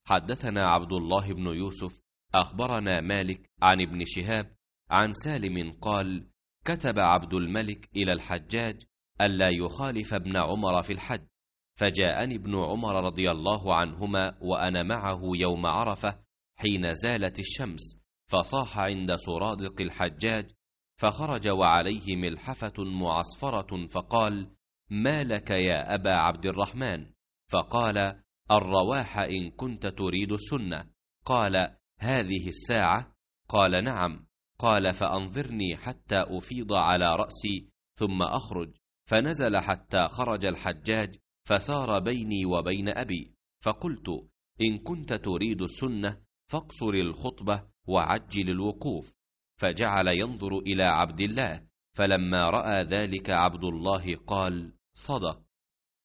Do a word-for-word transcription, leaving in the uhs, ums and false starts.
حدثنا عبد الله بن يوسف أخبرنا مالك عن ابن شهاب عن سالم قال: كتب عبد الملك إلى الحجاج ألا يخالف ابن عمر في الحج، فجاءني ابن عمر رضي الله عنهما وأنا معه يوم عرفة حين زالت الشمس، فصاح عند سرادق الحجاج، فخرج وعليه ملحفة معصفرة فقال: ما لك يا أبا عبد الرحمن؟ فقال: الرواح إن كنت تريد السنة. قال: هذه الساعة؟ قال: نعم. قال: فأنظرني حتى أفيض على رأسي ثم أخرج. فنزل حتى خرج الحجاج، فسار بيني وبين أبي، فقلت: إن كنت تريد السنة فاقصر الخطبة وعجل الوقوف. فجعل ينظر إلى عبد الله، فلما رأى ذلك عبد الله قال: صدق.